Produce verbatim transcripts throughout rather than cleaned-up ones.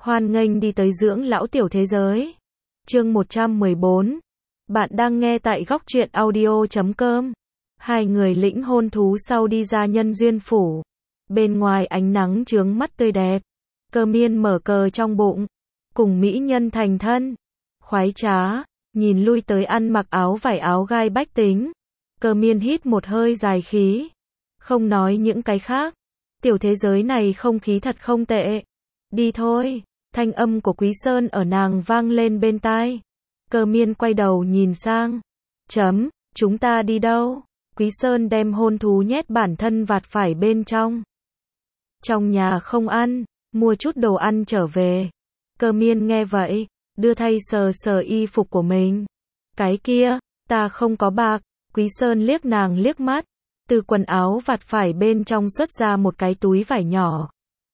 Hoan nghênh đi tới dưỡng lão tiểu thế giới. Chương một trăm mười bốn. Bạn đang nghe tại góc truyện audio chấm com. Hai người lĩnh hôn thú sau đi ra nhân duyên phủ. Bên ngoài ánh nắng chướng mắt tươi đẹp. Cơ miên mở cờ trong bụng. Cùng mỹ nhân thành thân. Khoái trá. Nhìn lui tới ăn mặc áo vải áo gai bách tính. Cơ miên hít một hơi dài khí. Không nói những cái khác. Tiểu thế giới này không khí thật không tệ. Đi thôi. Thanh âm của Quý Sơn ở nàng vang lên bên tai. Cơ miên quay đầu nhìn sang. Chấm, chúng ta đi đâu? Quý Sơn đem hôn thú nhét bản thân vạt phải bên trong. Trong nhà không ăn, mua chút đồ ăn trở về. Cơ miên nghe vậy, đưa thay sờ sờ y phục của mình. Cái kia, ta không có bạc. Quý Sơn liếc nàng liếc mắt. Từ quần áo vạt phải bên trong xuất ra một cái túi vải nhỏ.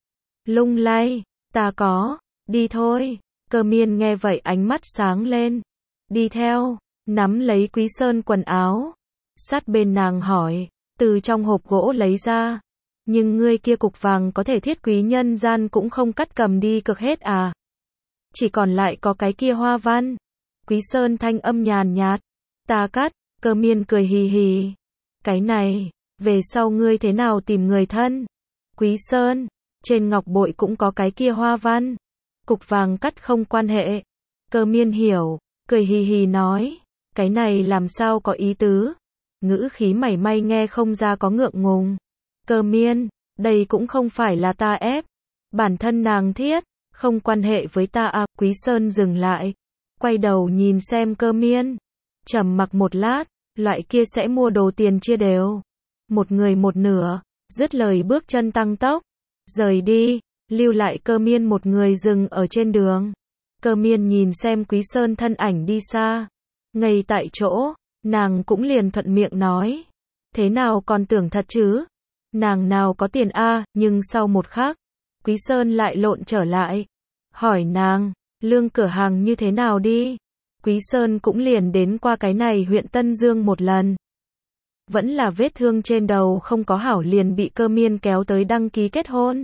Lung lay, ta có. Đi thôi. Cơ miên nghe vậy ánh mắt sáng lên. Đi theo, nắm lấy Quý Sơn quần áo. Sát bên nàng hỏi, từ trong hộp gỗ lấy ra. Nhưng ngươi kia cục vàng có thể thiết quý nhân gian cũng không cắt cầm đi cực hết à? Chỉ còn lại có cái kia hoa văn. Quý Sơn thanh âm nhàn nhạt. Ta cắt. Cơ miên cười hì hì. Cái này, về sau ngươi thế nào tìm người thân? Quý Sơn, trên ngọc bội cũng có cái kia hoa văn. Cục vàng cắt không quan hệ. Cơ miên hiểu, cười hì hì nói. Cái này làm sao có ý tứ? Ngữ khí mảy may nghe không ra có ngượng ngùng. Cơ miên, đây cũng không phải là ta ép. Bản thân nàng thiết, không quan hệ với ta à. Quý Sơn dừng lại. Quay đầu nhìn xem cơ miên. Trầm mặc một lát, loại kia sẽ mua đồ tiền chia đều. Một người một nửa, dứt lời bước chân tăng tốc. Rời đi. Lưu lại cơ miên một người dừng ở trên đường. Cơ miên nhìn xem Quý Sơn thân ảnh đi xa. Ngay tại chỗ, nàng cũng liền thuận miệng nói. Thế nào còn tưởng thật chứ? Nàng nào có tiền a à, nhưng sau một khắc, Quý Sơn lại lộn trở lại. Hỏi nàng, lương cửa hàng như thế nào đi? Quý Sơn cũng liền đến qua cái này huyện Tân Dương một lần. Vẫn là vết thương trên đầu không có hảo liền bị cơ miên kéo tới đăng ký kết hôn.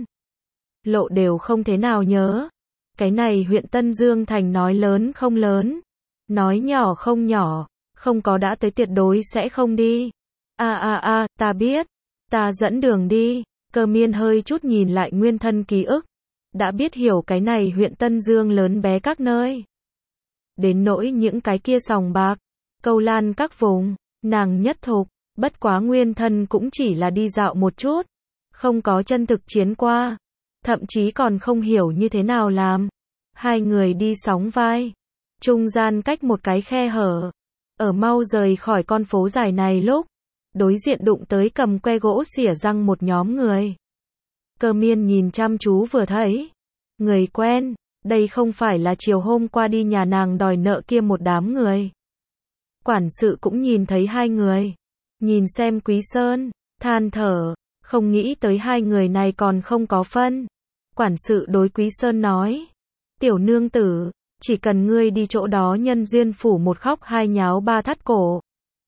Lộ đều không thế nào nhớ. Cái này huyện Tân Dương thành nói lớn không lớn. Nói nhỏ không nhỏ. Không có đã tới tuyệt đối sẽ không đi. A a a, ta biết. Ta dẫn đường đi. Cơ miên hơi chút nhìn lại nguyên thân ký ức. Đã biết hiểu cái này huyện Tân Dương lớn bé các nơi. Đến nỗi những cái kia sòng bạc. Câu lan các vùng. Nàng nhất thục. Bất quá nguyên thân cũng chỉ là đi dạo một chút. Không có chân thực chiến qua. Thậm chí còn không hiểu như thế nào làm. Hai người đi sóng vai. Trung gian cách một cái khe hở. Ở mau rời khỏi con phố dài này lúc. Đối diện đụng tới cầm que gỗ xỉa răng một nhóm người. Cơ miên nhìn chăm chú vừa thấy. Người quen. Đây không phải là chiều hôm qua đi nhà nàng đòi nợ kia một đám người. Quản sự cũng nhìn thấy hai người. Nhìn xem Quý Sơn. Than thở. Không nghĩ tới hai người này còn không có phân. Quản sự đối Quý Sơn nói. Tiểu nương tử, chỉ cần ngươi đi chỗ đó nhân duyên phủ một khóc hai nháo ba thắt cổ.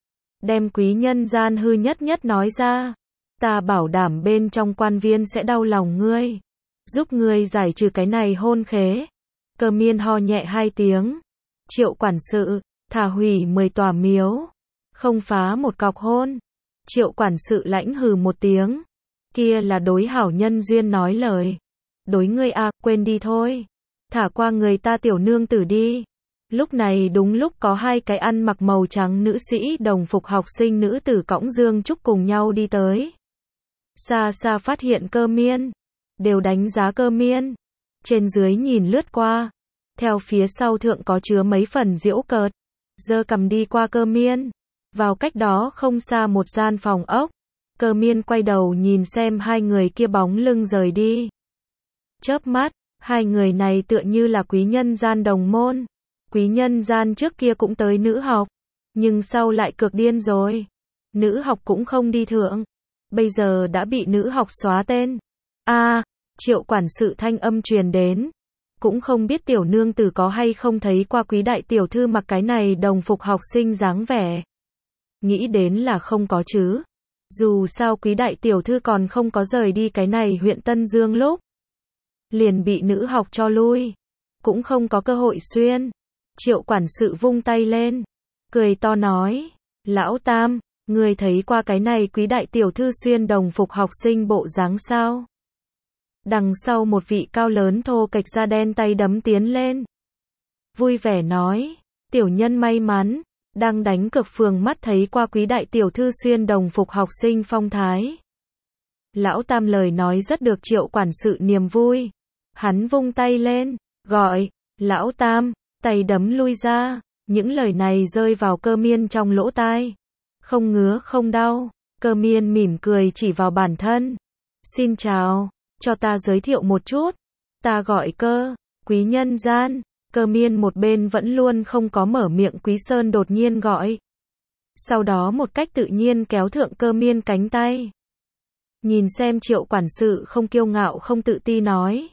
Đem quý nhân gian hư nhất nhất nói ra. Ta bảo đảm bên trong quan viên sẽ đau lòng ngươi. Giúp ngươi giải trừ cái này hôn khế. Cơ miên ho nhẹ hai tiếng. Triệu quản sự, thả hủy mười tòa miếu. Không phá một cọc hôn. Triệu quản sự lãnh hừ một tiếng. Kia là đối hảo nhân duyên nói lời. Đối ngươi à, quên đi thôi. Thả qua người ta tiểu nương tử đi. Lúc này đúng lúc có hai cái ăn mặc màu trắng nữ sĩ đồng phục học sinh nữ tử cõng Dương Trúc cùng nhau đi tới. Xa xa phát hiện cơ miên. Đều đánh giá cơ miên. Trên dưới nhìn lướt qua. Theo phía sau thượng có chứa mấy phần giễu cợt. Giơ cầm đi qua cơ miên. Vào cách đó không xa một gian phòng ốc. Cơ miên quay đầu nhìn xem hai người kia bóng lưng rời đi. Chớp mắt, hai người này tựa như là quý nhân gian đồng môn. Quý nhân gian trước kia cũng tới nữ học, nhưng sau lại cực điên rồi. Nữ học cũng không đi thượng, bây giờ đã bị nữ học xóa tên. A, à, Triệu quản sự thanh âm truyền đến. Cũng không biết tiểu nương tử có hay không thấy qua quý đại tiểu thư mặc cái này đồng phục học sinh dáng vẻ. Nghĩ đến là không có chứ. Dù sao quý đại tiểu thư còn không có rời đi cái này huyện Tân Dương lúc. liền bị nữ học cho lui. Cũng không có cơ hội xuyên. Triệu quản sự vung tay lên. Cười to nói. Lão Tam, ngươi thấy qua cái này quý đại tiểu thư xuyên đồng phục học sinh bộ dáng sao? Đằng sau một vị cao lớn thô kệch da đen tay đấm tiến lên. Vui vẻ nói. Tiểu nhân may mắn. Đang đánh cược phường mắt thấy qua quý đại tiểu thư xuyên đồng phục học sinh phong thái. Lão Tam lời nói rất được Triệu quản sự niềm vui. Hắn vung tay lên, gọi, Lão Tam, tay đấm lui ra. Những lời này rơi vào Cơ Miên trong lỗ tai. Không ngứa không đau. Cơ Miên mỉm cười chỉ vào bản thân. Xin chào, cho ta giới thiệu một chút. Ta gọi Cơ, Quý Nhân Gian. Cơ Miên một bên vẫn luôn không có mở miệng Quý Sơn đột nhiên gọi. Sau đó một cách tự nhiên kéo thượng Cơ Miên cánh tay. Nhìn xem Triệu quản sự không kiêu ngạo không tự ti nói.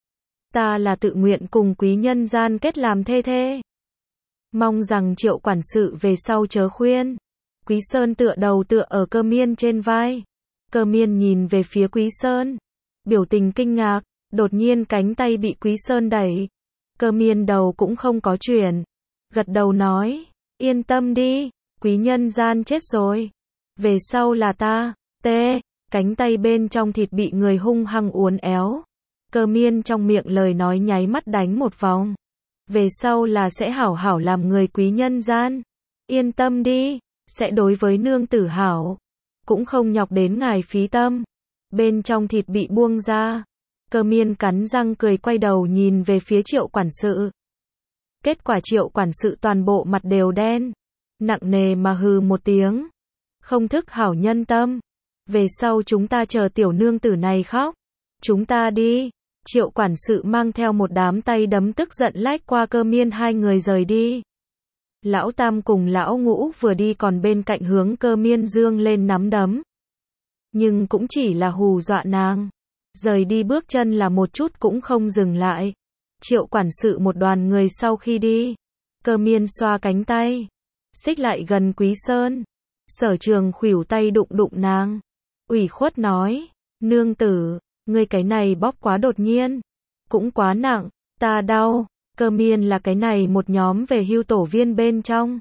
Ta là tự nguyện cùng Quý Nhân Gian kết làm thê thê. Mong rằng Triệu quản sự về sau chớ khuyên. Quý Sơn tựa đầu tựa ở Cơ Miên trên vai. Cơ Miên nhìn về phía Quý Sơn. Biểu tình kinh ngạc, đột nhiên cánh tay bị Quý Sơn đẩy. Cơ Miên đầu cũng không có chuyển. Gật đầu nói, yên tâm đi, Quý Nhân Gian chết rồi. Về sau là ta, tê, cánh tay bên trong thịt bị người hung hăng uốn éo. Cơ Miên trong miệng lời nói nháy mắt đánh một vòng. Về sau là sẽ hảo hảo làm người Quý Nhân Gian. Yên tâm đi, sẽ đối với nương tử hảo. Cũng không nhọc đến ngài phí tâm. Bên trong thịt bị buông ra. Cơ Miên cắn răng cười quay đầu nhìn về phía Triệu quản sự. Kết quả Triệu quản sự toàn bộ mặt đều đen. Nặng nề mà hừ một tiếng. Không thức hảo nhân tâm. Về sau chúng ta chờ tiểu nương tử này khóc. Chúng ta đi. Triệu quản sự mang theo một đám tay đấm tức giận lách qua Cơ Miên hai người rời đi. Lão Tam cùng lão Ngũ vừa đi còn bên cạnh hướng Cơ Miên dương lên nắm đấm. Nhưng cũng chỉ là hù dọa nàng. Rời đi bước chân là một chút cũng không dừng lại. Triệu quản sự một đoàn người sau khi đi. Cơ Miên xoa cánh tay. Xích lại gần Quý Sơn. Sở Trường khuỷu tay đụng đụng nàng. Ủy khuất nói. Nương tử, ngươi cái này bóp quá đột nhiên. Cũng quá nặng, ta đau. Cơ Miên là cái này một nhóm về hưu tổ viên bên trong.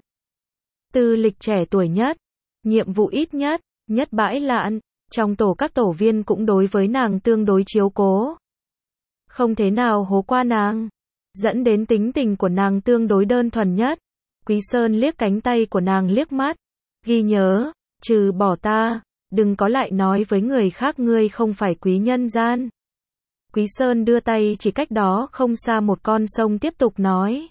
Tư lịch trẻ tuổi nhất. Nhiệm vụ ít nhất, nhất bãi lạn. Trong tổ các tổ viên cũng đối với nàng tương đối chiếu cố. Không thế nào hố qua nàng. Dẫn đến tính tình của nàng tương đối đơn thuần nhất. Quý Sơn liếc cánh tay của nàng liếc mắt. Ghi nhớ, trừ bỏ ta, đừng có lại nói với người khác ngươi không phải Quý Nhân Gian. Quý Sơn đưa tay chỉ cách đó không xa một con sông tiếp tục nói.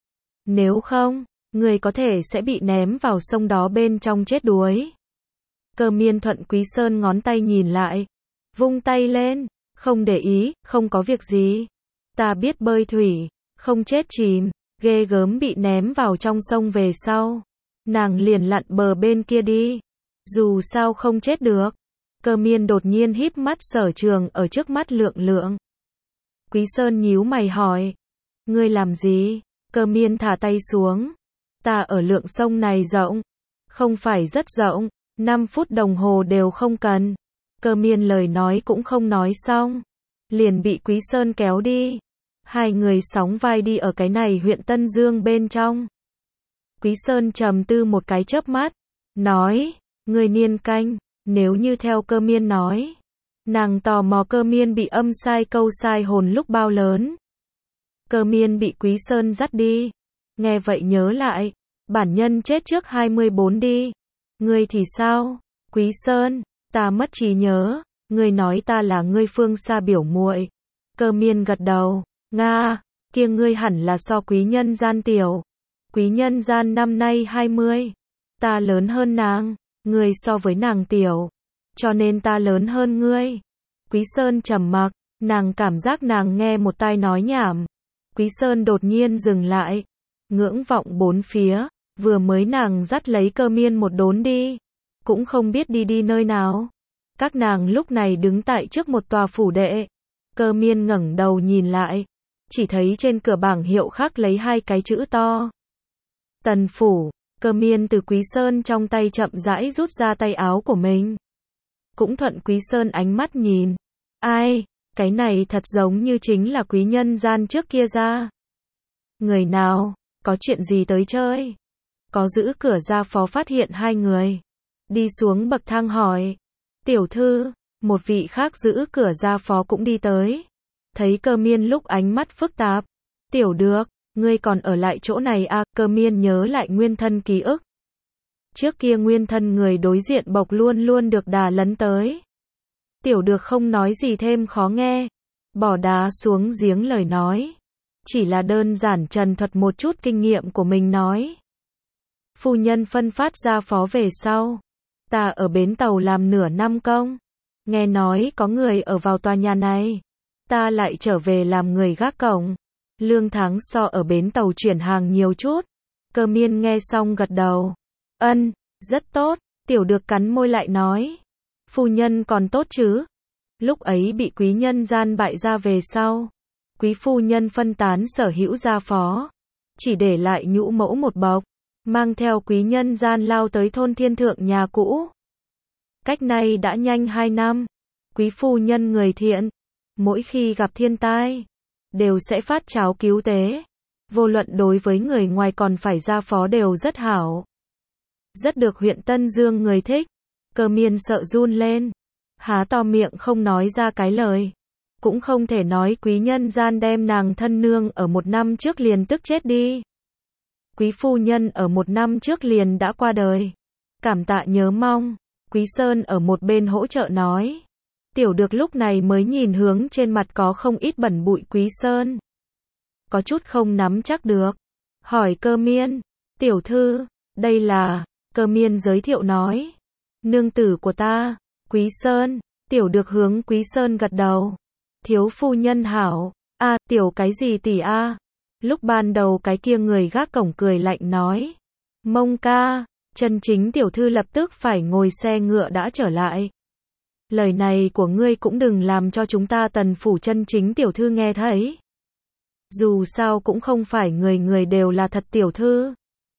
Nếu không, ngươi có thể sẽ bị ném vào sông đó bên trong chết đuối. Cơ Miên thuận Quý Sơn ngón tay nhìn lại. Vung tay lên, không để ý, không có việc gì. Ta biết bơi thủy, không chết chìm, ghê gớm bị ném vào trong sông về sau. Nàng liền lặn bờ bên kia đi. Dù sao không chết được. Cơ Miên đột nhiên híp mắt Sở Trường ở trước mắt lượng lượng. Quý Sơn nhíu mày hỏi. Ngươi làm gì? Cơ Miên thả tay xuống. Ta ở lượng sông này rộng. Không phải rất rộng. năm phút đồng hồ đều không cần. Cơ Miên lời nói cũng không nói xong. Liền bị Quý Sơn kéo đi. Hai người sóng vai đi ở cái này huyện Tân Dương bên trong. Quý Sơn trầm tư một cái chớp mắt. Nói, người Niên Canh, nếu như theo Cơ Miên nói. Nàng tò mò Cơ Miên bị âm sai câu sai hồn lúc bao lớn. Cơ Miên bị Quý Sơn dắt đi. Nghe vậy nhớ lại. Bản nhân chết trước hai mươi bốn đi. Ngươi thì sao? Quý Sơn, ta mất trí nhớ. Ngươi nói ta là ngươi Phương Sa biểu muội. Cơ Miên gật đầu. Nga, kia ngươi hẳn là so Quý Nhân Gian tiểu. Quý Nhân Gian năm nay hai mươi. Ta lớn hơn nàng. Ngươi so với nàng tiểu. Cho nên ta lớn hơn ngươi. Quý Sơn trầm mặc. Nàng cảm giác nàng nghe một tai nói nhảm. Quý Sơn đột nhiên dừng lại. Ngưỡng vọng bốn phía. Vừa mới nàng dắt lấy Cơ Miên một đốn đi. Cũng không biết đi đi nơi nào. Các nàng lúc này đứng tại trước một tòa phủ đệ. Cơ Miên ngẩng đầu nhìn lại. Chỉ thấy trên cửa bảng hiệu khắc lấy hai cái chữ to. Tần phủ. Cơ Miên từ Quý Sơn trong tay chậm rãi rút ra tay áo của mình. Cũng thuận Quý Sơn ánh mắt nhìn. Ai? Cái này thật giống như chính là quý nhân gian trước kia ra. Người nào, có chuyện gì tới chơi? Có giữ cửa gia phó phát hiện hai người. Đi xuống bậc thang hỏi. Tiểu thư, một vị khác giữ cửa gia phó cũng đi tới. Thấy Cơ Miên lúc ánh mắt phức tạp. Tiểu được, ngươi còn ở lại chỗ này à? Cơ Miên nhớ lại nguyên thân ký ức. Trước kia nguyên thân người đối diện bộc luôn luôn được đà lấn tới. Tiểu được không nói gì thêm khó nghe. Bỏ đá xuống giếng lời nói. Chỉ là đơn giản trần thuật một chút kinh nghiệm của mình nói. Phu nhân phân phát gia phó về sau. Ta ở bến tàu làm nửa năm công. Nghe nói có người ở vào tòa nhà này. Ta lại trở về làm người gác cổng. Lương tháng so ở bến tàu chuyển hàng nhiều chút. Cơ Miên nghe xong gật đầu. Ân, rất tốt. Tiểu được cắn môi lại nói. Phu nhân còn tốt chứ. Lúc ấy bị quý nhân gian bại ra về sau. Quý phu nhân phân tán sở hữu gia phó. Chỉ để lại nhũ mẫu một bọc. Mang theo quý nhân gian lao tới thôn thiên thượng nhà cũ. Cách này đã nhanh hai năm. Quý phu nhân người thiện. Mỗi khi gặp thiên tai. Đều sẽ phát cháo cứu tế. Vô luận đối với người ngoài còn phải gia phó đều rất hảo. Rất được huyện Tân Dương người thích. Cơ Miên sợ run lên. Há to miệng không nói ra cái lời. Cũng không thể nói quý nhân gian đem nàng thân nương ở một năm trước liền tức chết đi. Quý phu nhân ở một năm trước liền đã qua đời. Cảm tạ nhớ mong. Quý Sơn ở một bên hỗ trợ nói. Tiểu được lúc này mới nhìn hướng trên mặt có không ít bẩn bụi Quý Sơn. Có chút không nắm chắc được. Hỏi Cơ Miên. Tiểu thư, đây là... Cơ Miên giới thiệu nói. Nương tử của ta, Quý Sơn. Tiểu được hướng Quý Sơn gật đầu. Thiếu phu nhân hảo. A, à, tiểu cái gì tỷ a? À? Lúc ban đầu cái kia người gác cổng cười lạnh nói. Mông ca, chân chính tiểu thư lập tức phải ngồi xe ngựa đã trở lại. Lời này của ngươi cũng đừng làm cho chúng ta Tần phủ chân chính tiểu thư nghe thấy. Dù sao cũng không phải người người đều là thật tiểu thư.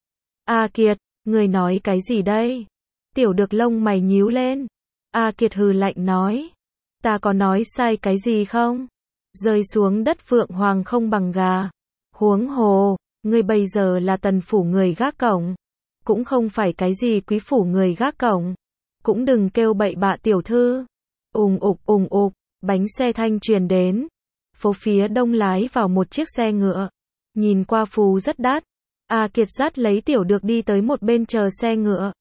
A Kiệt, ngươi nói cái gì đây? Tiểu được lông mày nhíu lên. A Kiệt hừ lạnh nói. Ta có nói sai cái gì không? Rơi xuống đất phượng hoàng không bằng gà. Huống hồ, ngươi bây giờ là Tần phủ người gác cổng. Cũng không phải cái gì quý phủ người gác cổng. Cũng đừng kêu bậy bạ tiểu thư. Ùng ục ùng ục, bánh xe thanh truyền đến. Phố phía đông lái vào một chiếc xe ngựa. Nhìn qua phù rất đắt. A Kiệt dắt lấy tiểu được đi tới một bên chờ xe ngựa.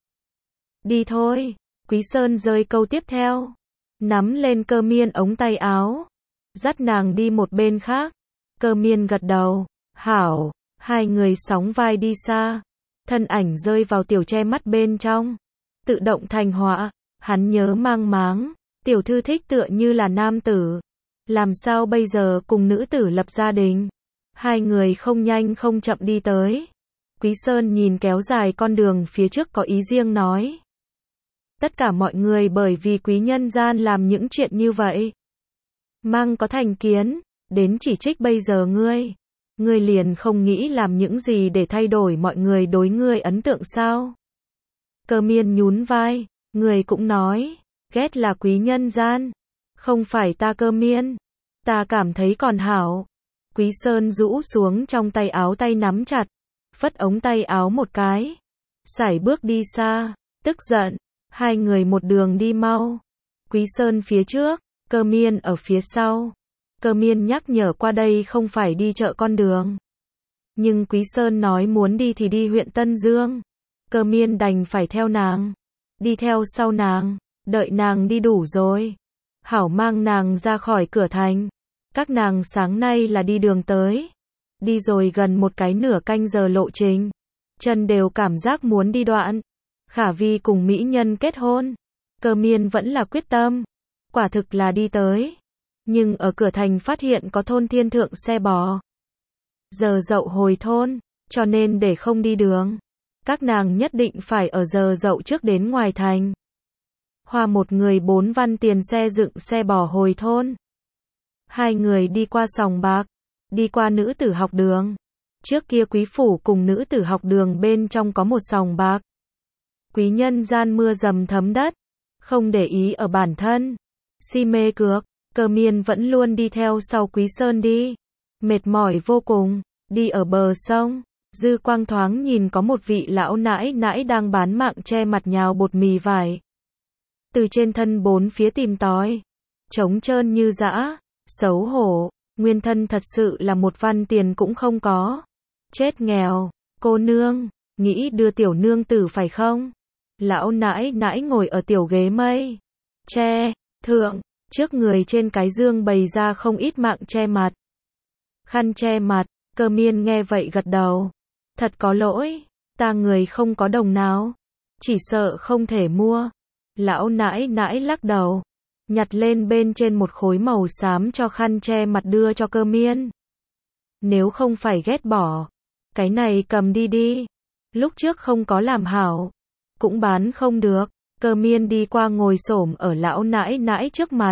Đi thôi. Quý Sơn rơi câu tiếp theo. Nắm lên Cơ Miên ống tay áo. Dắt nàng đi một bên khác. Cơ Miên gật đầu. Hảo. Hai người sóng vai đi xa. Thân ảnh rơi vào tiểu che mắt bên trong. Tự động thành họa. Hắn nhớ mang máng. Tiểu thư thích tựa như là nam tử. Làm sao bây giờ cùng nữ tử lập gia đình? Hai người không nhanh không chậm đi tới. Quý Sơn nhìn kéo dài con đường phía trước có ý riêng nói. Tất cả mọi người bởi vì quý nhân gian làm những chuyện như vậy. Mang có thành kiến, đến chỉ trích bây giờ ngươi. Ngươi liền không nghĩ làm những gì để thay đổi mọi người đối ngươi ấn tượng sao? Cơ Miên nhún vai, người cũng nói, ghét là quý nhân gian. Không phải ta Cơ Miên. Ta cảm thấy còn hảo. Quý Sơn rũ xuống trong tay áo tay nắm chặt. Phất ống tay áo một cái. Sải bước đi xa. Tức giận. Hai người một đường đi mau. Quý Sơn phía trước. Cơ Miên ở phía sau. Cơ Miên nhắc nhở qua đây không phải đi chợ con đường. Nhưng Quý Sơn nói muốn đi thì đi huyện Tân Dương. Cơ Miên đành phải theo nàng. Đi theo sau nàng. Đợi nàng đi đủ rồi. Hảo mang nàng ra khỏi cửa thành. Các nàng sáng nay là đi đường tới. Đi rồi gần một cái nửa canh giờ lộ trình. Chân đều cảm giác muốn đi đoạn. Khả Vi cùng mỹ nhân kết hôn. Cơ Miên vẫn là quyết tâm. Quả thực là đi tới. Nhưng ở cửa thành phát hiện có thôn thiên thượng xe bò. Giờ dậu hồi thôn. Cho nên để không đi đường. Các nàng nhất định phải ở giờ dậu trước đến ngoài thành. Hoa một người bốn văn tiền xe dựng xe bò hồi thôn. Hai người đi qua sòng bạc. Đi qua nữ tử học đường. Trước kia quý phủ cùng nữ tử học đường bên trong có một sòng bạc. Quý nhân gian mưa dầm thấm đất. Không để ý ở bản thân. Si mê cược. Cơ Miên vẫn luôn đi theo sau Quý Sơn đi. Mệt mỏi vô cùng, đi ở bờ sông. Dư quang thoáng nhìn có một vị lão nãi nãi đang bán mạng che mặt nhào bột mì vải. Từ trên thân bốn phía tìm tòi. Trống trơn như dã, xấu hổ, nguyên thân thật sự là một văn tiền cũng không có. Chết nghèo, cô nương, nghĩ đưa tiểu nương tử phải không? Lão nãi nãi ngồi ở tiểu ghế mây. Che, thượng, trước người trên cái dương bày ra không ít mạng che mặt. Khăn che mặt, Cơ Miên nghe vậy gật đầu. Thật có lỗi, ta người không có đồng nào. Chỉ sợ không thể mua. Lão nãi nãi lắc đầu. Nhặt lên bên trên một khối màu xám cho khăn che mặt đưa cho Cơ Miên. Nếu không phải ghét bỏ, cái này cầm đi đi. Lúc trước không có làm hảo, cũng bán không được. Cơ Miên đi qua ngồi xổm ở lão nãi nãi trước mặt.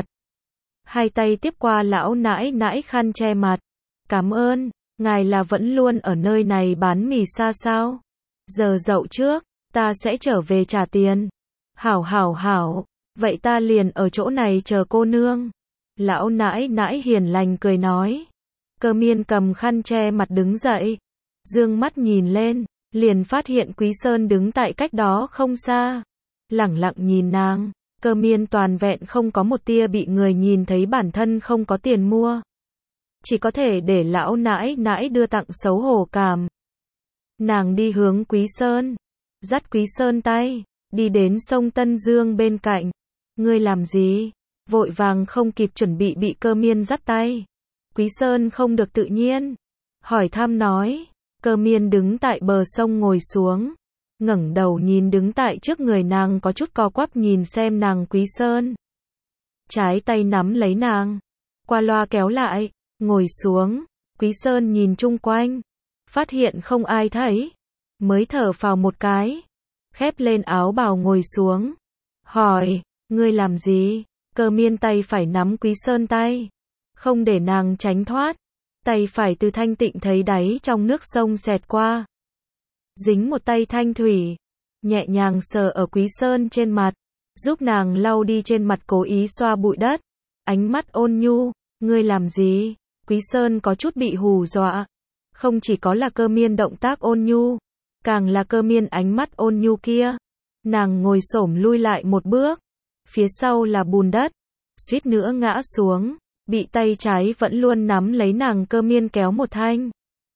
Hai tay tiếp qua lão nãi nãi khăn che mặt. Cảm ơn, ngài là vẫn luôn ở nơi này bán mì xa sao? Giờ dậu trước, ta sẽ trở về trả tiền. Hảo hảo hảo, vậy ta liền ở chỗ này chờ cô nương. Lão nãi nãi hiền lành cười nói. Cơ Miên cầm khăn che mặt đứng dậy. Dương mắt nhìn lên, liền phát hiện Quý Sơn đứng tại cách đó không xa. Lẳng lặng nhìn nàng. Cơ Miên toàn vẹn không có một tia bị người nhìn thấy bản thân không có tiền mua. Chỉ có thể để lão nãi nãi đưa tặng xấu hổ cảm. Nàng đi hướng Quý Sơn. Dắt Quý Sơn tay. Đi đến sông Tân Dương bên cạnh. Ngươi làm gì? Vội vàng không kịp chuẩn bị bị Cơ Miên dắt tay. Quý Sơn không được tự nhiên. Hỏi thăm nói. Cơ Miên đứng tại bờ sông ngồi xuống. Ngẩng đầu nhìn đứng tại trước người nàng có chút co quắp nhìn xem nàng Quý Sơn. Trái tay nắm lấy nàng. Qua loa kéo lại. Ngồi xuống. Quý Sơn nhìn chung quanh. Phát hiện không ai thấy. Mới thở phào một cái. Khép lên áo bào ngồi xuống. Hỏi. Ngươi làm gì? Cơ Miên tay phải nắm Quý Sơn tay. Không để nàng tránh thoát. Tay phải từ thanh tịnh thấy đáy trong nước sông xẹt qua. Dính một tay thanh thủy. Nhẹ nhàng sờ ở Quý Sơn trên mặt. Giúp nàng lau đi trên mặt cố ý xoa bụi đất. Ánh mắt ôn nhu. Ngươi làm gì? Quý Sơn có chút bị hù dọa. Không chỉ có là Cơ Miên động tác ôn nhu. Càng là Cơ Miên ánh mắt ôn nhu kia. Nàng ngồi xổm lui lại một bước. Phía sau là bùn đất. Suýt nữa ngã xuống. Bị tay trái vẫn luôn nắm lấy nàng Cơ Miên kéo một thanh.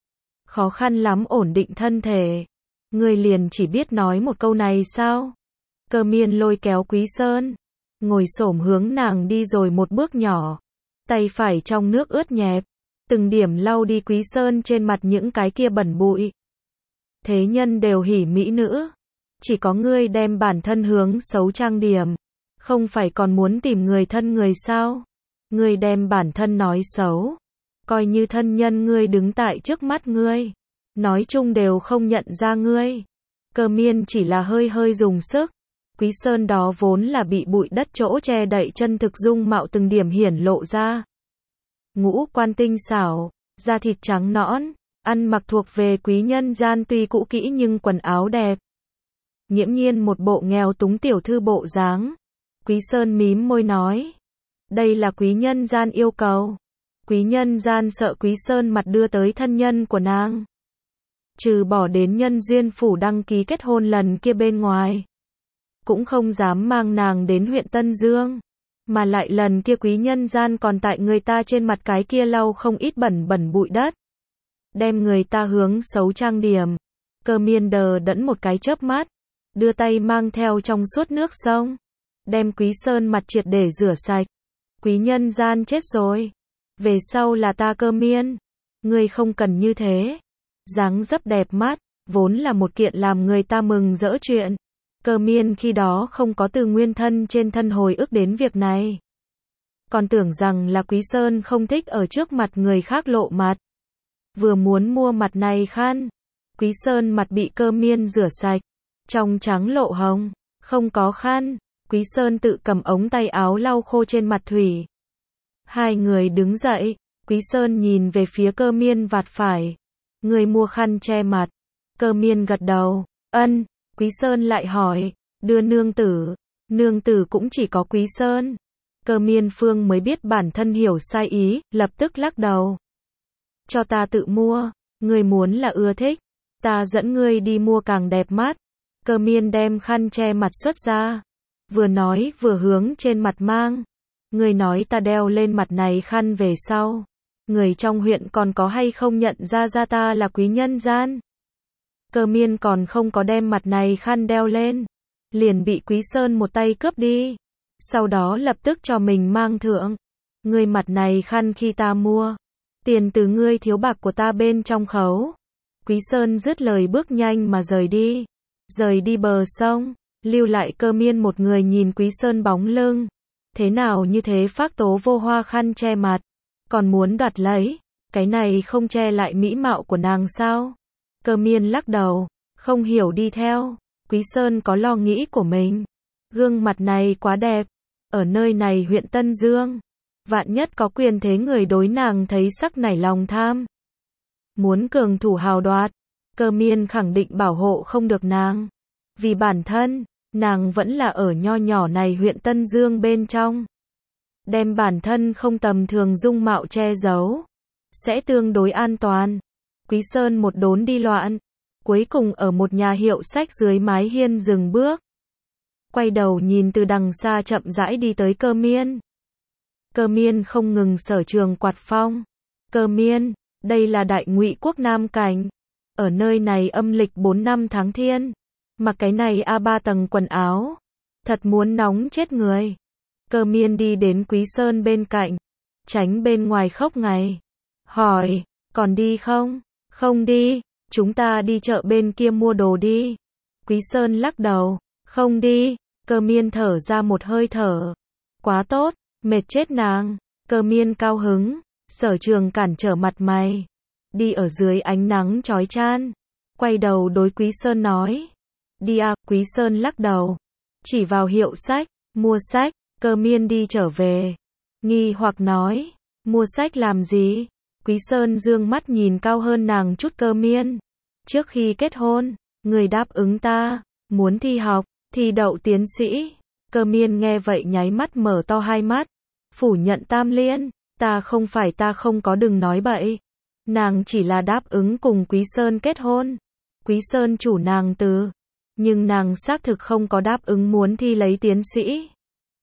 Khó khăn lắm ổn định thân thể. Ngươi liền chỉ biết nói một câu này sao? Cơ Miên lôi kéo Quý Sơn. Ngồi xổm hướng nàng đi rồi một bước nhỏ. Tay phải trong nước ướt nhẹp. Từng điểm lau đi Quý Sơn trên mặt những cái kia bẩn bụi. Thế nhân đều hỉ mỹ nữ. Chỉ có ngươi đem bản thân hướng xấu trang điểm. Không phải còn muốn tìm người thân người sao? Ngươi đem bản thân nói xấu. Coi như thân nhân ngươi đứng tại trước mắt ngươi. Nói chung đều không nhận ra ngươi. Cơ Miên chỉ là hơi hơi dùng sức. Quý Sơn đó vốn là bị bụi đất chỗ che đậy chân thực dung mạo từng điểm hiển lộ ra. Ngũ quan tinh xảo, da thịt trắng nõn, ăn mặc thuộc về quý nhân gian tuy cũ kỹ nhưng quần áo đẹp. Nghiễm nhiên một bộ nghèo túng tiểu thư bộ dáng. Quý Sơn mím môi nói. Đây là quý nhân gian yêu cầu. Quý nhân gian sợ Quý Sơn mặt đưa tới thân nhân của nàng. Trừ bỏ đến nhân duyên phủ đăng ký kết hôn lần kia bên ngoài. Cũng không dám mang nàng đến huyện Tân Dương. Mà lại lần kia quý nhân gian còn tại người ta trên mặt cái kia lau không ít bẩn bẩn bụi đất. Đem người ta hướng xấu trang điểm. Cơ Miên đờ đẫn một cái chớp mắt. Đưa tay mang theo trong suốt nước sông. Đem Quý Sơn mặt triệt để rửa sạch. Quý nhân gian chết rồi. Về sau là ta Cơ Miên. Ngươi không cần như thế. Dáng dấp đẹp mắt. Vốn là một kiện làm người ta mừng rỡ chuyện. Cơ Miên khi đó không có từ nguyên thân trên thân hồi ức đến việc này. Còn tưởng rằng là Quý Sơn không thích ở trước mặt người khác lộ mặt. Vừa muốn mua mặt này khăn. Quý Sơn mặt bị Cơ Miên rửa sạch. Trong trắng lộ hồng. Không có khăn. Quý Sơn tự cầm ống tay áo lau khô trên mặt thủy. Hai người đứng dậy. Quý Sơn nhìn về phía Cơ Miên vạt phải. Người mua khăn che mặt. Cơ Miên gật đầu. Ân. Quý Sơn lại hỏi. Đưa nương tử. Nương tử cũng chỉ có Quý Sơn. Cơ Miên Phương mới biết bản thân hiểu sai ý, lập tức lắc đầu. Cho ta tự mua, ngươi muốn là ưa thích, ta dẫn ngươi đi mua càng đẹp mắt. Cơ Miên đem khăn che mặt xuất ra, vừa nói vừa hướng trên mặt mang. Ngươi nói ta đeo lên mặt này khăn về sau, người trong huyện còn có hay không nhận ra ra ta là quý nhân gian. Cơ Miên còn không có đem mặt này khăn đeo lên, liền bị Quý Sơn một tay cướp đi, sau đó lập tức cho mình mang thượng. Ngươi mặt này khăn khi ta mua, tiền từ ngươi thiếu bạc của ta bên trong khấu. Quý Sơn dứt lời bước nhanh mà rời đi, rời đi bờ sông, lưu lại Cơ Miên một người nhìn Quý Sơn bóng lưng. Thế nào như thế phác tố vô hoa khăn che mặt, còn muốn đoạt lấy, cái này không che lại mỹ mạo của nàng sao? Cơ Miên lắc đầu, không hiểu đi theo. Quý Sơn có lo nghĩ của mình. Gương mặt này quá đẹp, ở nơi này huyện Tân Dương, vạn nhất có quyền thế người đối nàng thấy sắc nảy lòng tham, muốn cường thủ hào đoạt, Cơ Miên khẳng định bảo hộ không được nàng. Vì bản thân, nàng vẫn là ở nho nhỏ này huyện Tân Dương bên trong, đem bản thân không tầm thường dung mạo che giấu, sẽ tương đối an toàn. Quý Sơn một đốn đi loạn, cuối cùng ở một nhà hiệu sách dưới mái hiên dừng bước, quay đầu nhìn từ đằng xa chậm rãi đi tới Cơ Miên. Cơ Miên không ngừng sở trường quạt phong. Cơ Miên, đây là Đại Ngụy quốc Nam Cảnh, ở nơi này âm lịch bốn năm tháng thiên, mặc cái này a ba tầng quần áo, thật muốn nóng chết người. Cơ Miên đi đến Quý Sơn bên cạnh, tránh bên ngoài khốc ngày, hỏi, còn đi không? Không đi, chúng ta đi chợ bên kia mua đồ đi. Quý Sơn lắc đầu, không đi. Cơ Miên thở ra một hơi thở, quá tốt, mệt chết nàng. Cơ Miên cao hứng, sở trường cản trở mặt mày, đi ở dưới ánh nắng chói chan, quay đầu đối Quý Sơn nói, đi à. Quý Sơn lắc đầu, chỉ vào hiệu sách, mua sách. Cơ Miên đi trở về, nghi hoặc nói, mua sách làm gì? Quý Sơn dương mắt nhìn cao hơn nàng chút Cơ Miên, trước khi kết hôn, người đáp ứng ta, muốn thi học, thi đậu tiến sĩ. Cơ Miên nghe vậy nháy mắt mở to hai mắt, phủ nhận tam liên, ta không phải ta không có đừng nói bậy. Nàng chỉ là đáp ứng cùng Quý Sơn kết hôn. Quý Sơn chủ nàng từ, nhưng nàng xác thực không có đáp ứng muốn thi lấy tiến sĩ.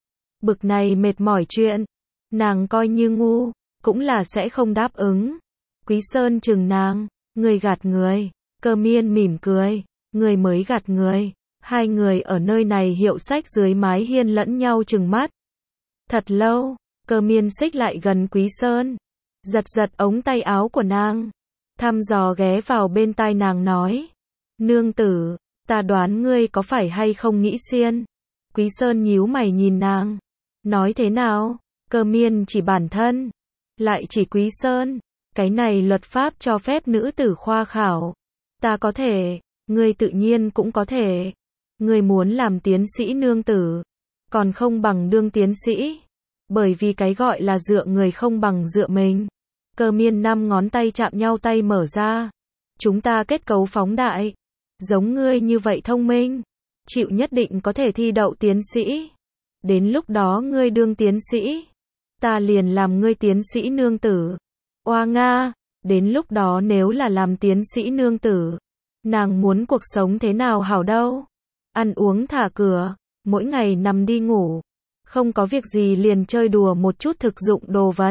Bực này mệt mỏi chuyện, nàng coi như ngu, cũng là sẽ không đáp ứng. Quý Sơn chừng nàng, người gạt người. Cơ Miên mỉm cười, người mới gạt người. Hai người ở nơi này hiệu sách dưới mái hiên lẫn nhau chừng mắt. Thật lâu, Cơ Miên xích lại gần Quý Sơn, giật giật ống tay áo của nàng, thăm dò ghé vào bên tai nàng nói, nương tử, ta đoán ngươi có phải hay không nghĩ xiên. Quý Sơn nhíu mày nhìn nàng, nói thế nào? Cơ Miên chỉ bản thân, lại chỉ Quý Sơn, cái này luật pháp cho phép nữ tử khoa khảo. Ta có thể, ngươi tự nhiên cũng có thể. Ngươi muốn làm tiến sĩ nương tử, còn không bằng đương tiến sĩ. Bởi vì cái gọi là dựa người không bằng dựa mình. Cơ Miên năm ngón tay chạm nhau tay mở ra. Chúng ta kết cấu phóng đại. Giống ngươi như vậy thông minh, chịu nhất định có thể thi đậu tiến sĩ. Đến lúc đó ngươi đương tiến sĩ, ta liền làm ngươi tiến sĩ nương tử. Oa Nga, đến lúc đó nếu là làm tiến sĩ nương tử, nàng muốn cuộc sống thế nào hảo đâu? Ăn uống thả cửa, mỗi ngày nằm đi ngủ, không có việc gì liền chơi đùa một chút thực dụng đồ vật.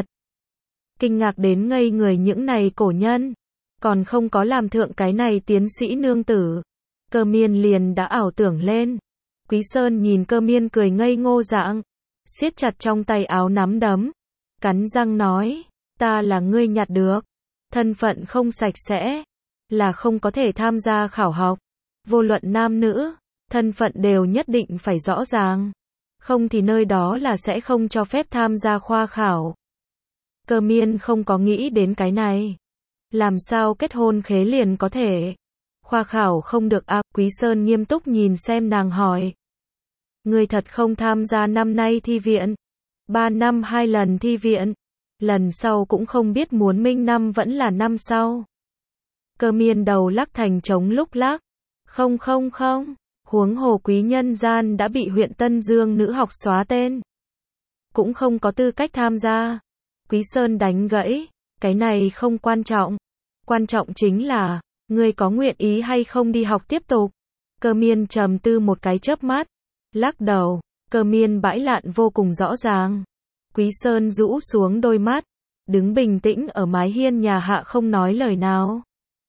Kinh ngạc đến ngây người những này cổ nhân, còn không có làm thượng cái này tiến sĩ nương tử. Cơ Miên liền đã ảo tưởng lên. Quý Sơn nhìn Cơ Miên cười ngây ngô dạng, siết chặt trong tay áo nắm đấm, cắn răng nói, ta là ngươi nhặt được, thân phận không sạch sẽ, là không có thể tham gia khảo học. Vô luận nam nữ, thân phận đều nhất định phải rõ ràng, không thì nơi đó là sẽ không cho phép tham gia khoa khảo. Cơ Miên không có nghĩ đến cái này. Làm sao kết hôn khế liền có thể? Khoa khảo không được à? Quý Sơn nghiêm túc nhìn xem nàng hỏi. Ngươi thật không tham gia năm nay thi viện? Ba năm hai lần thi viện, lần sau cũng không biết muốn minh năm vẫn là năm sau. Cơ Miên đầu lắc thành trống lúc lắc. Không không không, huống hồ quý nhân gian đã bị huyện Tân Dương nữ học xóa tên. cũng không có tư cách tham gia. Quý Sơn đánh gãy, cái này không quan trọng. Quan trọng chính là, ngươi có nguyện ý hay không đi học tiếp tục. Cơ Miên trầm tư một cái chớp mắt, lắc đầu. Cơ Miên bãi lạn vô cùng rõ ràng. Quý Sơn rũ xuống đôi mắt, đứng bình tĩnh ở mái hiên nhà hạ không nói lời nào.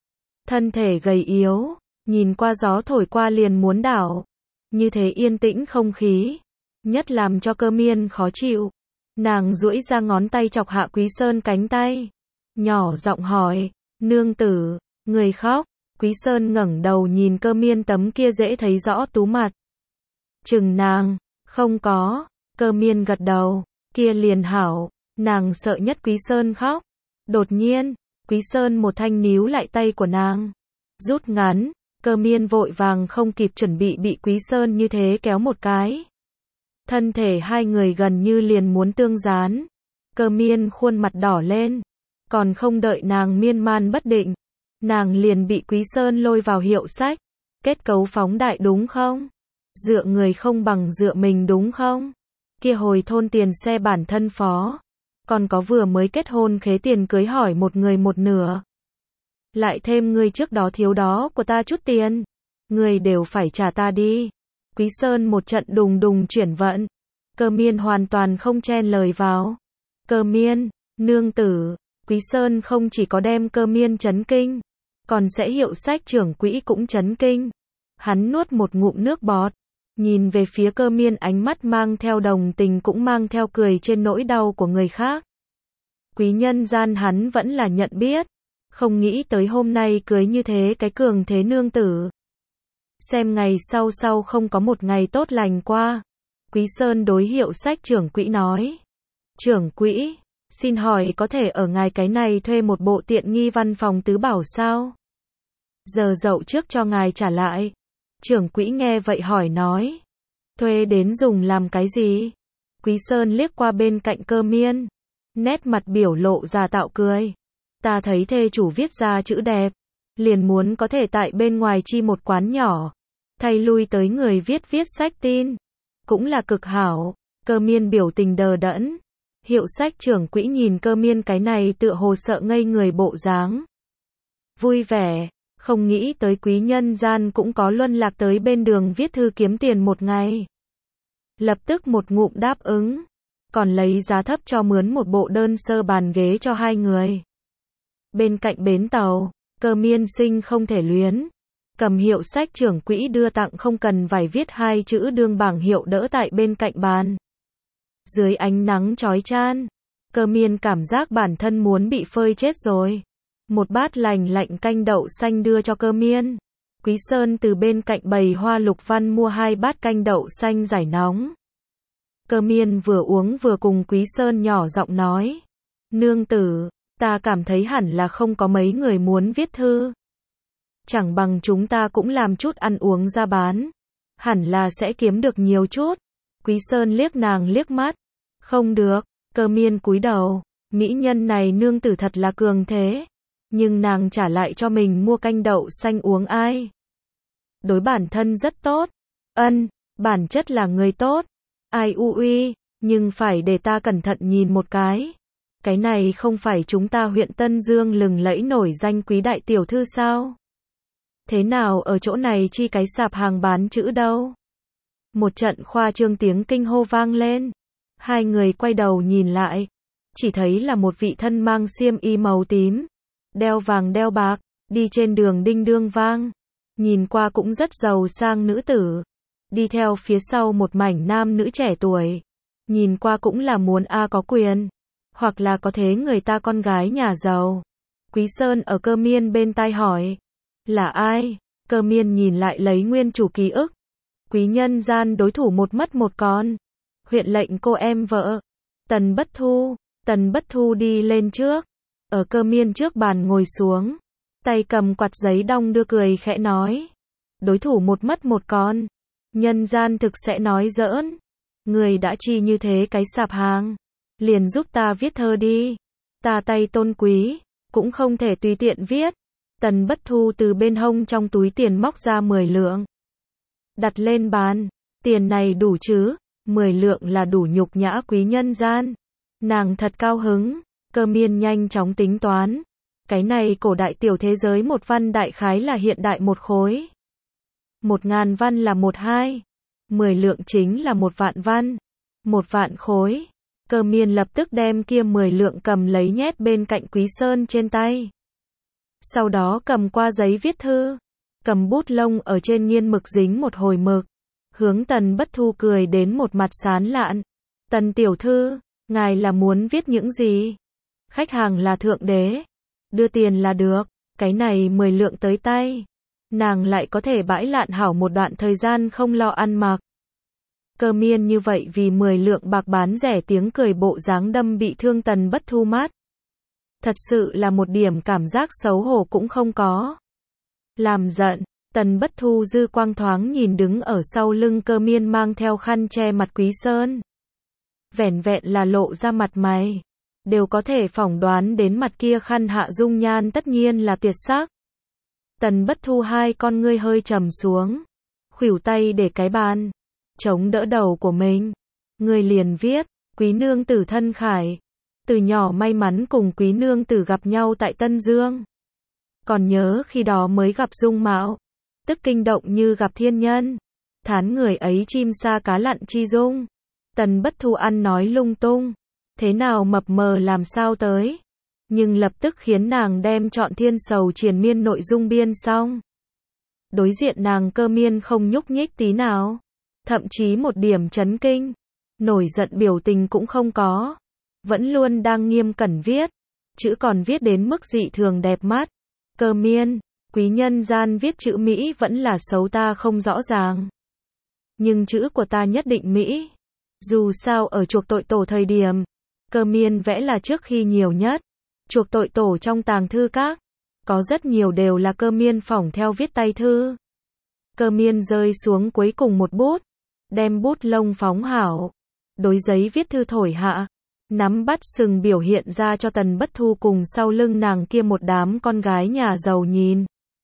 Thân thể gầy yếu, nhìn qua gió thổi qua liền muốn đảo. Như thế yên tĩnh không khí, nhất làm cho Cơ Miên khó chịu. Nàng duỗi ra ngón tay chọc hạ Quý Sơn cánh tay, nhỏ giọng hỏi, nương tử, người khóc. Quý Sơn ngẩng đầu nhìn Cơ Miên tấm kia dễ thấy rõ tú mặt. Chừng nàng, không có. Cơ Miên gật đầu, kia liền hảo. Nàng sợ nhất Quý Sơn khóc. Đột nhiên, Quý Sơn một thanh níu lại tay của nàng, rút ngắn. Cơ Miên vội vàng không kịp chuẩn bị bị Quý Sơn như thế kéo một cái. Thân thể hai người gần như liền muốn tương dán. Cơ Miên khuôn mặt đỏ lên, còn không đợi nàng miên man bất định, nàng liền bị Quý Sơn lôi vào hiệu sách. Kết cấu phóng đại đúng không? Dựa người không bằng dựa mình đúng không? Kia hồi thôn tiền xe bản thân phó, còn có vừa mới kết hôn khế tiền cưới hỏi một người một nửa. Lại thêm ngươi trước đó thiếu đó của ta chút tiền, ngươi đều phải trả ta đi. Quý Sơn một trận đùng đùng chuyển vận. Cơ Miên hoàn toàn không chen lời vào. Cơ Miên, nương tử. Quý Sơn không chỉ có đem Cơ Miên chấn kinh, còn sẽ hiệu sách trưởng quỹ cũng chấn kinh. Hắn nuốt một ngụm nước bọt, nhìn về phía Cơ Miên, ánh mắt mang theo đồng tình cũng mang theo cười trên nỗi đau của người khác. Quý nhân gian hắn vẫn là nhận biết, không nghĩ tới hôm nay cưới như thế cái cường thế nương tử. Xem ngày sau sau không có một ngày tốt lành qua. Quý Sơn đối hiệu sách trưởng quỹ nói. Trưởng quỹ, xin hỏi có thể ở ngài cái này thuê một bộ tiện nghi văn phòng tứ bảo sao? Giờ dậu trước cho ngài trả lại. Trưởng quỹ nghe vậy hỏi nói. Thuê đến dùng làm cái gì? Quý Sơn liếc qua bên cạnh Cơ Miên, nét mặt biểu lộ ra tạo cười. Ta thấy thê chủ viết ra chữ đẹp, liền muốn có thể tại bên ngoài chi một quán nhỏ, thay lui tới người viết viết sách tin, cũng là cực hảo. Cơ Miên biểu tình đờ đẫn. Hiệu sách trưởng quỹ nhìn Cơ Miên cái này tựa hồ sợ ngây người bộ dáng, vui vẻ, không nghĩ tới quý nhân gian cũng có luân lạc tới bên đường viết thư kiếm tiền một ngày. Lập tức một ngụm đáp ứng, còn lấy giá thấp cho mướn một bộ đơn sơ bàn ghế cho hai người. Bên cạnh bến tàu, Cơ Miên sinh không thể luyến, cầm hiệu sách trưởng quỹ đưa tặng không cần vải viết hai chữ đương bảng hiệu đỡ tại bên cạnh bàn. Dưới ánh nắng chói chan, Cơ Miên cảm giác bản thân muốn bị phơi chết rồi. Một bát lành lạnh canh đậu xanh đưa cho Cơ Miên. Quý Sơn từ bên cạnh bày hoa lục văn mua hai bát canh đậu xanh giải nóng. Cơ Miên vừa uống vừa cùng Quý Sơn nhỏ giọng nói. Nương tử, ta cảm thấy hẳn là không có mấy người muốn viết thư. Chẳng bằng chúng ta cũng làm chút ăn uống ra bán. Hẳn là sẽ kiếm được nhiều chút. Quý Sơn liếc nàng liếc mắt. Không được. Cơ Miên cúi đầu. Mỹ nhân này nương tử thật là cường thế. Nhưng nàng trả lại cho mình mua canh đậu xanh uống ai? Đối bản thân rất tốt. Ân, bản chất là người tốt. Ai u uy, nhưng phải để ta cẩn thận nhìn một cái. Cái này không phải chúng ta huyện Tân Dương lừng lẫy nổi danh quý đại tiểu thư sao? Thế nào ở chỗ này chi cái sạp hàng bán chữ đâu? Một trận khoa trương tiếng kinh hô vang lên. Hai người quay đầu nhìn lại, chỉ thấy là một vị thân mang xiêm y màu tím, đeo vàng đeo bạc, đi trên đường đinh đương vang, nhìn qua cũng rất giàu sang nữ tử. Đi theo phía sau một mảnh nam nữ trẻ tuổi, nhìn qua cũng là muốn a có quyền, hoặc là có thế người ta con gái nhà giàu. Quý Sơn ở Cơ Miên bên tai hỏi, là ai? Cơ Miên nhìn lại lấy nguyên chủ ký ức. Quý nhân gian đối thủ một mất một con. Huyện lệnh cô em vợ, Tần Bất Thu. Tần Bất Thu đi lên trước, ở Cơ Miên trước bàn ngồi xuống, tay cầm quạt giấy đong đưa cười khẽ nói. Đối thủ một mất một con. Nhân gian thực sẽ nói giỡn. Người đã chi như thế cái sạp hàng, liền giúp ta viết thơ đi. Ta tay tôn quý, cũng không thể tùy tiện viết. Tần Bất Thu từ bên hông trong túi tiền móc ra mười lượng, đặt lên bàn. Tiền này đủ chứ? mười lượng là đủ nhục nhã quý nhân gian. Nàng thật cao hứng, Cơ Miên nhanh chóng tính toán. Cái này cổ đại tiểu thế giới một văn đại khái là hiện đại một khối. Một ngàn văn là một hai. Mười lượng chính là một vạn văn. Một vạn khối. Cơ Miên lập tức đem kia mười lượng cầm lấy nhét bên cạnh Quý Sơn trên tay. Sau đó cầm qua giấy viết thư. Cầm bút lông ở trên nghiên mực dính một hồi mực. Hướng Tần Bất Thu cười đến một mặt sán lạn. Tần tiểu thư, ngài là muốn viết những gì? Khách hàng là thượng đế. Đưa tiền là được. Cái này mười lượng tới tay. Nàng lại có thể bãi lạn hảo một đoạn thời gian không lo ăn mặc. Cơ Miên như vậy vì mười lượng bạc bán rẻ tiếng cười bộ dáng đâm bị thương Tần Bất Thu mắt. Thật sự là một điểm cảm giác xấu hổ cũng không có. Làm giận, Tần Bất Thu dư quang thoáng nhìn đứng ở sau lưng Cơ Miên mang theo khăn che mặt Quý Sơn. Vẻn vẹn là lộ ra mặt mày. Đều có thể phỏng đoán đến mặt kia khăn hạ dung nhan tất nhiên là tuyệt sắc. Tần Bất Thu hai con ngươi hơi trầm xuống. Khuỷu tay để cái bàn. Chống đỡ đầu của mình. Người liền viết, quý nương tử thân khải. Từ nhỏ may mắn cùng quý nương tử gặp nhau tại Tân Dương. Còn nhớ khi đó mới gặp dung mạo. Tức kinh động như gặp thiên nhân. Thán người ấy chim sa cá lặn chi dung. Tần Bất Thu ăn nói lung tung. Thế nào mập mờ làm sao tới. Nhưng lập tức khiến nàng đem trọn thiên sầu triền miên nội dung biên xong. Đối diện nàng Cơ Miên không nhúc nhích tí nào. Thậm chí một điểm chấn kinh. Nổi giận biểu tình cũng không có. Vẫn luôn đang nghiêm cẩn viết. Chữ còn viết đến mức dị thường đẹp mắt. Cơ Miên, quý nhân gian viết chữ Mỹ vẫn là xấu ta không rõ ràng. Nhưng chữ của ta nhất định Mỹ. Dù sao ở chuộc tội tổ thời điểm. Cơ Miên vẽ là trước khi nhiều nhất. Chuộc tội tổ trong tàng thư các. Có rất nhiều đều là Cơ Miên phỏng theo viết tay thư. Cơ Miên rơi xuống cuối cùng một bút. Đem bút lông phóng hảo. Đối giấy viết thư thổi hạ. Nắm bắt sừng biểu hiện ra cho Tần Bất Thu cùng sau lưng nàng kia một đám con gái nhà giàu nhìn.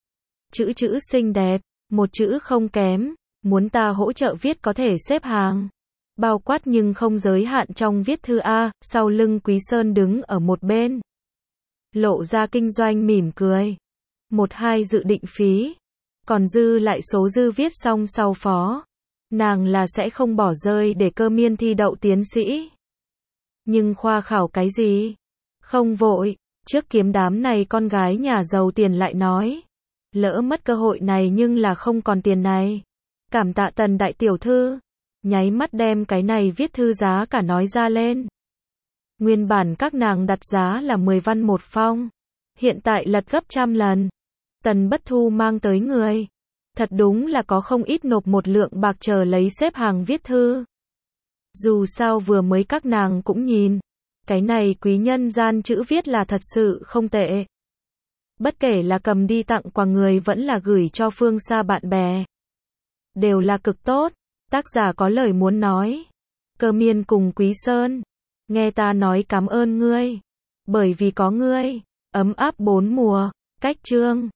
Chữ chữ xinh đẹp. Một chữ không kém. Muốn ta hỗ trợ viết có thể xếp hàng. Bao quát nhưng không giới hạn trong viết thư A. Sau lưng Quý Sơn đứng ở một bên. Lộ ra kinh doanh mỉm cười. Một hai dự định phí. Còn dư lại số dư viết xong sau phó. Nàng là sẽ không bỏ rơi để Cơ Miên thi đậu tiến sĩ. Nhưng khoa khảo cái gì? Không vội. Trước kiếm đám này con gái nhà giàu tiền lại nói. Lỡ mất cơ hội này nhưng là không còn tiền này. Cảm tạ Tần đại tiểu thư. Nháy mắt đem cái này viết thư giá cả nói ra lên. Nguyên bản các nàng đặt giá là mười văn một phong. Hiện tại lật gấp trăm lần. Tần Bất Thu mang tới người. Thật đúng là có không ít nộp một lượng bạc chờ lấy xếp hàng viết thư. Dù sao vừa mới các nàng cũng nhìn. Cái này quý nhân gian chữ viết là thật sự không tệ. Bất kể là cầm đi tặng quà người vẫn là gửi cho phương xa bạn bè. Đều là cực tốt. Tác giả có lời muốn nói. Cơ Miên cùng Quý Sơn. Nghe ta nói cảm ơn ngươi. Bởi vì có ngươi. Ấm áp bốn mùa. Cách chương.